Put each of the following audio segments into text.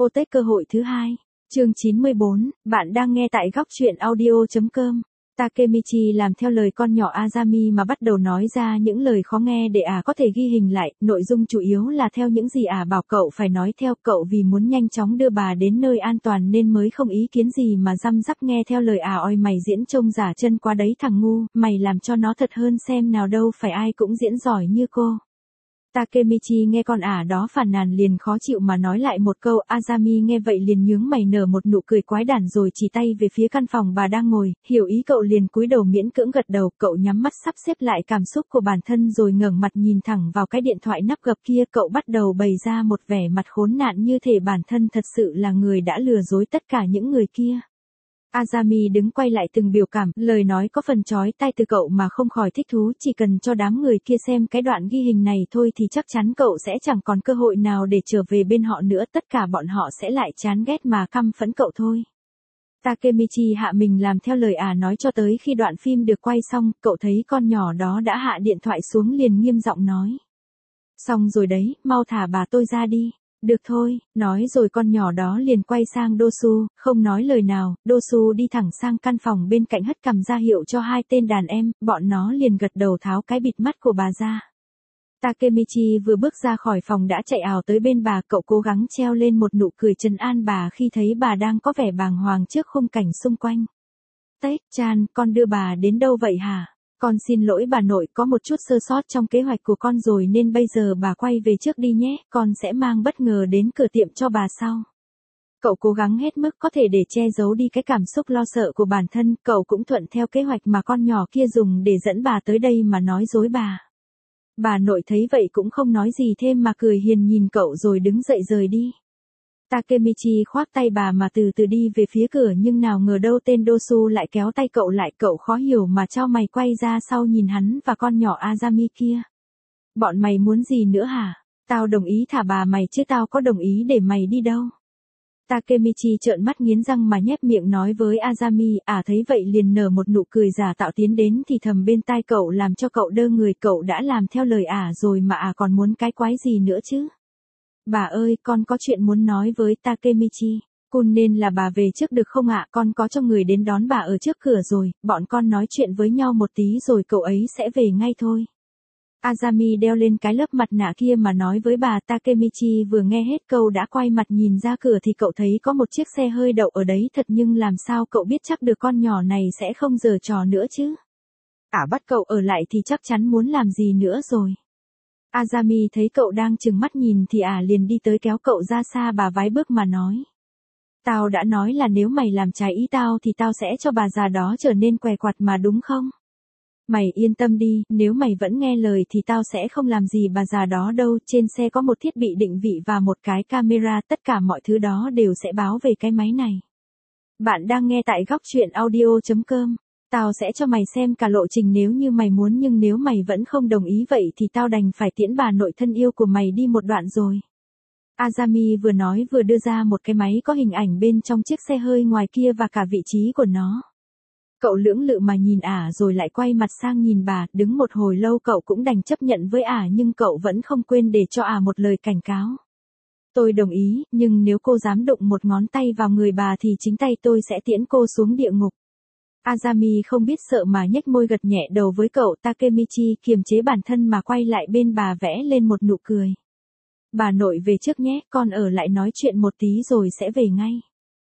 Apotech cơ hội thứ hai. Chương 94, bạn đang nghe tại góc truyện audio.com. Takemichi làm theo lời con nhỏ Azami mà bắt đầu nói ra những lời khó nghe để có thể ghi hình lại, nội dung chủ yếu là theo những gì bảo cậu phải nói theo, cậu vì muốn nhanh chóng đưa bà đến nơi an toàn nên mới không ý kiến gì mà răm rắp nghe theo lời oi mày diễn trông giả chân quá đấy thằng ngu, mày làm cho nó thật hơn xem nào, đâu phải ai cũng diễn giỏi như cô. Takemichi nghe con đó phàn nàn liền khó chịu mà nói lại một câu. Azami nghe vậy liền nhướng mày nở một nụ cười quái đản rồi chỉ tay về phía căn phòng bà đang ngồi, hiểu ý cậu liền cúi đầu miễn cưỡng gật đầu. Cậu nhắm mắt sắp xếp lại cảm xúc của bản thân rồi ngẩng mặt nhìn thẳng vào cái điện thoại nắp gập kia. Cậu bắt đầu bày ra một vẻ mặt khốn nạn như thể bản thân thật sự là người đã lừa dối tất cả những người kia. Azami đứng quay lại từng biểu cảm, lời nói có phần chói tai từ cậu mà không khỏi thích thú, chỉ cần cho đám người kia xem cái đoạn ghi hình này thôi thì chắc chắn cậu sẽ chẳng còn cơ hội nào để trở về bên họ nữa, tất cả bọn họ sẽ lại chán ghét mà căm phẫn cậu thôi. Takemichi hạ mình làm theo lời nói cho tới khi đoạn phim được quay xong, cậu thấy con nhỏ đó đã hạ điện thoại xuống liền nghiêm giọng nói. Xong rồi đấy, mau thả bà tôi ra đi. Được thôi, nói rồi con nhỏ đó liền quay sang Dosu, không nói lời nào. Dosu đi thẳng sang căn phòng bên cạnh hất cằm ra hiệu cho hai tên đàn em, bọn nó liền gật đầu tháo cái bịt mắt của bà ra. Takemichi vừa bước ra khỏi phòng đã chạy ào tới bên bà, cậu cố gắng treo lên một nụ cười trấn an bà khi thấy bà đang có vẻ bàng hoàng trước khung cảnh xung quanh. Tech-chan, con đưa bà đến đâu vậy hả? Con xin lỗi bà nội, có một chút sơ sót trong kế hoạch của con rồi nên bây giờ bà quay về trước đi nhé, con sẽ mang bất ngờ đến cửa tiệm cho bà sau. Cậu cố gắng hết mức có thể để che giấu đi cái cảm xúc lo sợ của bản thân, cậu cũng thuận theo kế hoạch mà con nhỏ kia dùng để dẫn bà tới đây mà nói dối bà. Bà nội thấy vậy cũng không nói gì thêm mà cười hiền nhìn cậu rồi đứng dậy rời đi. Takemichi khoác tay bà mà từ từ đi về phía cửa nhưng nào ngờ đâu tên Dosu lại kéo tay cậu lại, cậu khó hiểu mà chau mày quay ra sau nhìn hắn và con nhỏ Azami kia. Bọn mày muốn gì nữa hả? Tao đồng ý thả bà mày chứ tao có đồng ý để mày đi đâu. Takemichi trợn mắt nghiến răng mà nhếch miệng nói với Azami, thấy vậy liền nở một nụ cười giả tạo tiến đến thì thầm bên tai cậu làm cho cậu đơ người, cậu đã làm theo lời rồi mà còn muốn cái quái gì nữa chứ. Bà ơi, con có chuyện muốn nói với Takemichi. Kun nên là bà về trước được không ạ? Con có cho người đến đón bà ở trước cửa rồi, bọn con nói chuyện với nhau một tí rồi cậu ấy sẽ về ngay thôi. Azami đeo lên cái lớp mặt nạ kia mà nói với bà. Takemichi vừa nghe hết câu đã quay mặt nhìn ra cửa thì cậu thấy có một chiếc xe hơi đậu ở đấy thật, nhưng làm sao cậu biết chắc được con nhỏ này sẽ không giở trò nữa chứ? Bắt cậu ở lại thì chắc chắn muốn làm gì nữa rồi. Azami thấy cậu đang trừng mắt nhìn thì liền đi tới kéo cậu ra xa bà vái bước mà nói. Tao đã nói là nếu mày làm trái ý tao thì tao sẽ cho bà già đó trở nên què quặt mà đúng không? Mày yên tâm đi, nếu mày vẫn nghe lời thì tao sẽ không làm gì bà già đó đâu, trên xe có một thiết bị định vị và một cái camera, tất cả mọi thứ đó đều sẽ báo về cái máy này. Bạn đang nghe tại góc truyện audio.com. Tao sẽ cho mày xem cả lộ trình nếu như mày muốn, nhưng nếu mày vẫn không đồng ý vậy thì tao đành phải tiễn bà nội thân yêu của mày đi một đoạn rồi. Azami vừa nói vừa đưa ra một cái máy có hình ảnh bên trong chiếc xe hơi ngoài kia và cả vị trí của nó. Cậu lưỡng lự mà nhìn rồi lại quay mặt sang nhìn bà, đứng một hồi lâu cậu cũng đành chấp nhận với nhưng cậu vẫn không quên để cho một lời cảnh cáo. Tôi đồng ý, nhưng nếu cô dám đụng một ngón tay vào người bà thì chính tay tôi sẽ tiễn cô xuống địa ngục. Azami không biết sợ mà nhếch môi gật nhẹ đầu với cậu. Takemichi kiềm chế bản thân mà quay lại bên bà vẽ lên một nụ cười. Bà nội về trước nhé, con ở lại nói chuyện một tí rồi sẽ về ngay.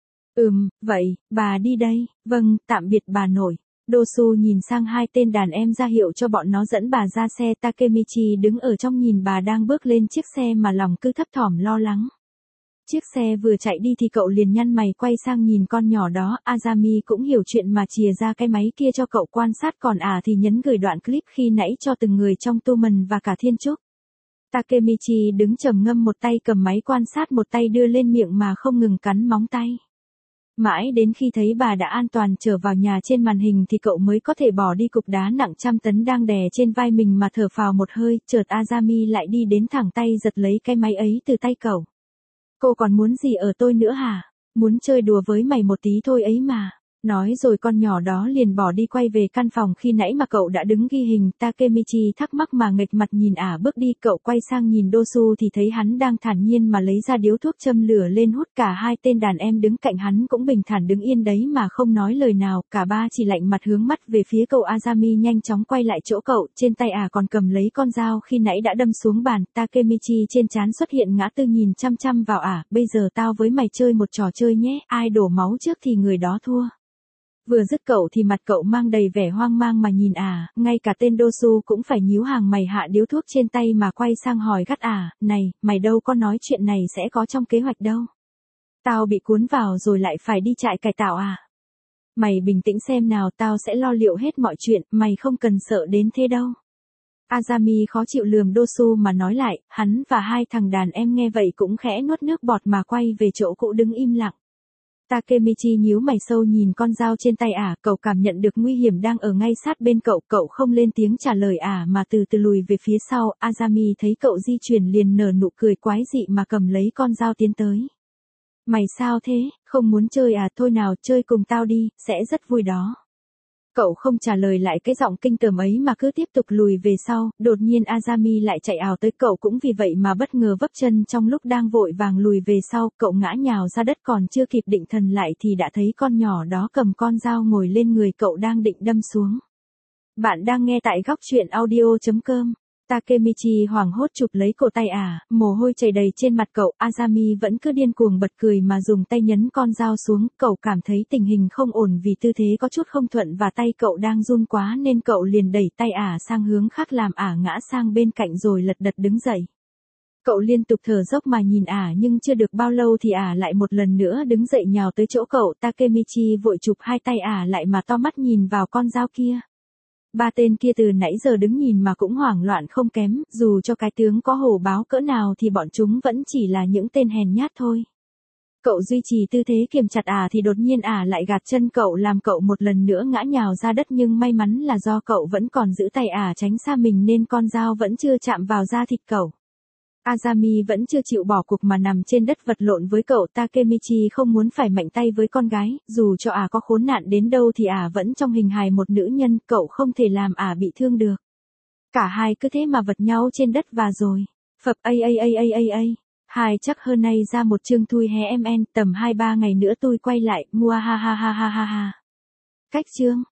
Vậy, bà đi đây. Vâng, tạm biệt bà nội. Dosu nhìn sang hai tên đàn em ra hiệu cho bọn nó dẫn bà ra xe. Takemichi đứng ở trong nhìn bà đang bước lên chiếc xe mà lòng cứ thấp thỏm lo lắng. Chiếc xe vừa chạy đi thì cậu liền nhăn mày quay sang nhìn con nhỏ đó. Azami cũng hiểu chuyện mà chìa ra cái máy kia cho cậu quan sát, còn thì nhấn gửi đoạn clip khi nãy cho từng người trong Tumen và cả Thiên Trúc. Takemichi đứng trầm ngâm, một tay cầm máy quan sát một tay đưa lên miệng mà không ngừng cắn móng tay. Mãi đến khi thấy bà đã an toàn trở vào nhà trên màn hình thì cậu mới có thể bỏ đi cục đá nặng trăm tấn đang đè trên vai mình mà thở phào một hơi. Chợt Azami lại đi đến thẳng tay giật lấy cái máy ấy từ tay cậu. Cô còn muốn gì ở tôi nữa hả? Muốn chơi đùa với mày một tí thôi ấy mà. Nói rồi con nhỏ đó liền bỏ đi quay về căn phòng khi nãy mà cậu đã đứng ghi hình. Takemichi thắc mắc mà nghệch mặt nhìn bước đi. Cậu quay sang nhìn Dosu thì thấy hắn đang thản nhiên mà lấy ra điếu thuốc châm lửa lên hút. Cả hai tên đàn em đứng cạnh hắn cũng bình thản đứng yên đấy mà không nói lời nào. Cả ba chỉ lạnh mặt hướng mắt về phía cậu. Azami nhanh chóng quay lại chỗ cậu. Trên tay còn cầm lấy con dao khi nãy đã đâm xuống bàn. Takemichi trên trán xuất hiện ngã tư nhìn chăm chăm vào bây giờ tao với mày chơi một trò chơi nhé. Ai đổ máu trước thì người đó thua. Vừa dứt cậu thì mặt cậu mang đầy vẻ hoang mang mà nhìn ngay cả tên Dosu cũng phải nhíu hàng mày hạ điếu thuốc trên tay mà quay sang hỏi gắt này, mày đâu có nói chuyện này sẽ có trong kế hoạch đâu. Tao bị cuốn vào rồi lại phải đi trại cải tạo Mày bình tĩnh xem nào, tao sẽ lo liệu hết mọi chuyện, mày không cần sợ đến thế đâu. Azami khó chịu lườm Dosu mà nói lại, hắn và hai thằng đàn em nghe vậy cũng khẽ nuốt nước bọt mà quay về chỗ cũ đứng im lặng. Takemichi nhíu mày sâu nhìn con dao trên tay cậu cảm nhận được nguy hiểm đang ở ngay sát bên cậu không lên tiếng trả lời mà từ từ lùi về phía sau. Azami thấy cậu di chuyển liền nở nụ cười quái dị mà cầm lấy con dao tiến tới. Mày sao thế, không muốn chơi thôi nào chơi cùng tao đi, sẽ rất vui đó. Cậu không trả lời lại cái giọng kinh tởm ấy mà cứ tiếp tục lùi về sau. Đột nhiên Azami lại chạy ào tới cậu cũng vì vậy mà bất ngờ vấp chân. Trong lúc đang vội vàng lùi về sau, cậu ngã nhào ra đất còn chưa kịp định thần lại thì đã thấy con nhỏ đó cầm con dao ngồi lên người cậu đang định đâm xuống. Bạn đang nghe tại góc truyện audio.com. Takemichi hoảng hốt chụp lấy cổ tay mồ hôi chảy đầy trên mặt cậu. Azami vẫn cứ điên cuồng bật cười mà dùng tay nhấn con dao xuống. Cậu cảm thấy tình hình không ổn vì tư thế có chút không thuận và tay cậu đang run quá nên cậu liền đẩy tay sang hướng khác làm ngã sang bên cạnh rồi lật đật đứng dậy. Cậu liên tục thở dốc mà nhìn nhưng chưa được bao lâu thì lại một lần nữa đứng dậy nhào tới chỗ cậu. Takemichi vội chụp hai tay lại mà to mắt nhìn vào con dao kia. Ba tên kia từ nãy giờ đứng nhìn mà cũng hoảng loạn không kém, dù cho cái tướng có hổ báo cỡ nào thì bọn chúng vẫn chỉ là những tên hèn nhát thôi. Cậu duy trì tư thế kiềm chặt thì đột nhiên lại gạt chân cậu làm cậu một lần nữa ngã nhào ra đất nhưng may mắn là do cậu vẫn còn giữ tay tránh xa mình nên con dao vẫn chưa chạm vào da thịt cậu. Azami vẫn chưa chịu bỏ cuộc mà nằm trên đất vật lộn với cậu. Takemichi không muốn phải mạnh tay với con gái, dù cho có khốn nạn đến đâu thì vẫn trong hình hài một nữ nhân, cậu không thể làm bị thương được. Cả hai cứ thế mà vật nhau trên đất và rồi. Phập hai chắc hơn nay ra một chương thui hé em tầm 2-3 ngày nữa tôi quay lại, mua ha ha ha ha ha ha. Cách chương.